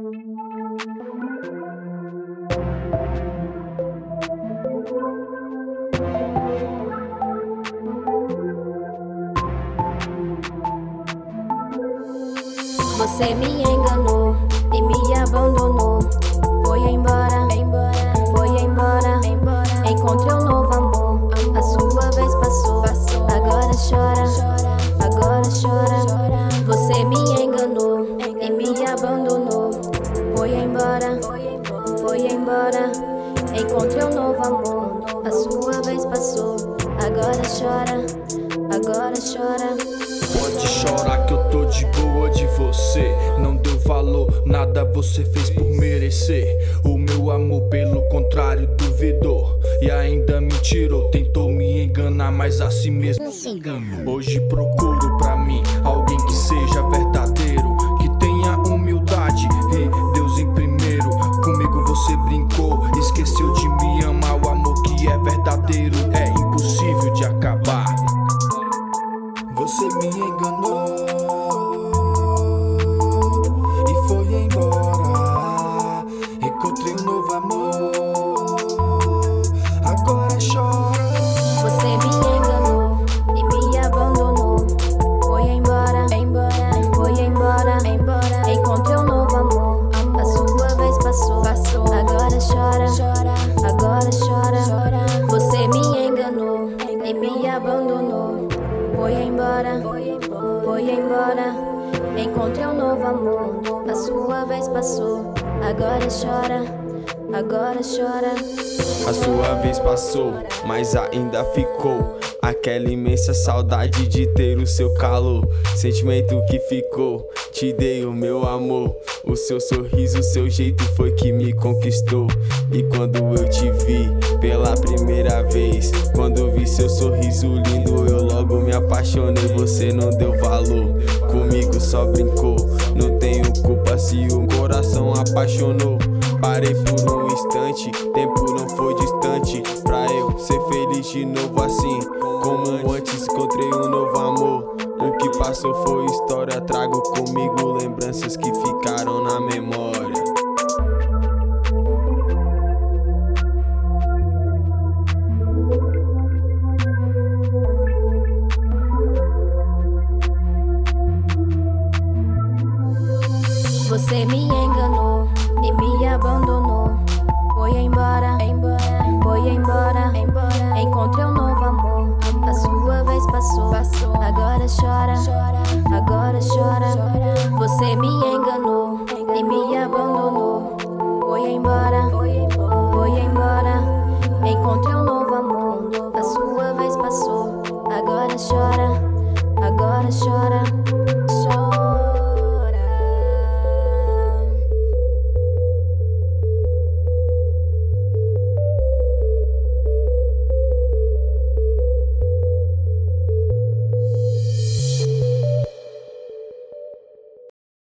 Você me enganou e me abandonou. Foi embora, foi embora. Encontrei um novo amor, a sua vez passou. Agora chora, agora chora. Você me enganou e me abandonou. Foi embora, foi embora. Encontrei um novo amor, a sua vez passou. Agora chora, agora chora. Pode chorar que eu tô de boa de você. Não deu valor, nada você fez por merecer. O meu amor pelo contrário duvidou e ainda me tirou. Tentou me enganar, mas a si mesmo se enganou. Hoje procuro pra mim alguém que seja verdadeiro, que tenha humildade e Deus em primeiro. Comigo você brincou, esqueceu de me amar. O amor que é verdadeiro é impossível de acabar. Você me enganou e foi embora. Encontrei um novo amor, agora chora. Você me enganou e me abandonou. Foi embora, foi embora. Encontrei um novo amor, a sua vez passou. Agora chora, agora chora. Você me enganou e me abandonou. Foi embora, foi embora. Encontrei um novo amor, a sua vez passou. Agora chora, agora chora. A sua vez passou, mas ainda ficou aquela imensa saudade de ter o seu calor. Sentimento que ficou, te dei o meu amor. O seu sorriso, o seu jeito foi que me conquistou. E quando eu te vi pela primeira vez, quando vi seu sorriso lindo, eu logo me apaixonei. Você não deu valor, comigo só brincou. Não tenho culpa se o coração apaixonou. Parei por um instante, tempo não foi distante pra eu ser feliz de novo assim como antes. Encontrei um novo amor, o que passou foi história. Trago comigo lembranças que ficaram na memória. Você me enganou e me abandonou. Foi embora, foi embora. Encontrei um novo amor, a sua vez passou. Agora chora, agora chora. Você me enganou e me abandonou. Foi embora.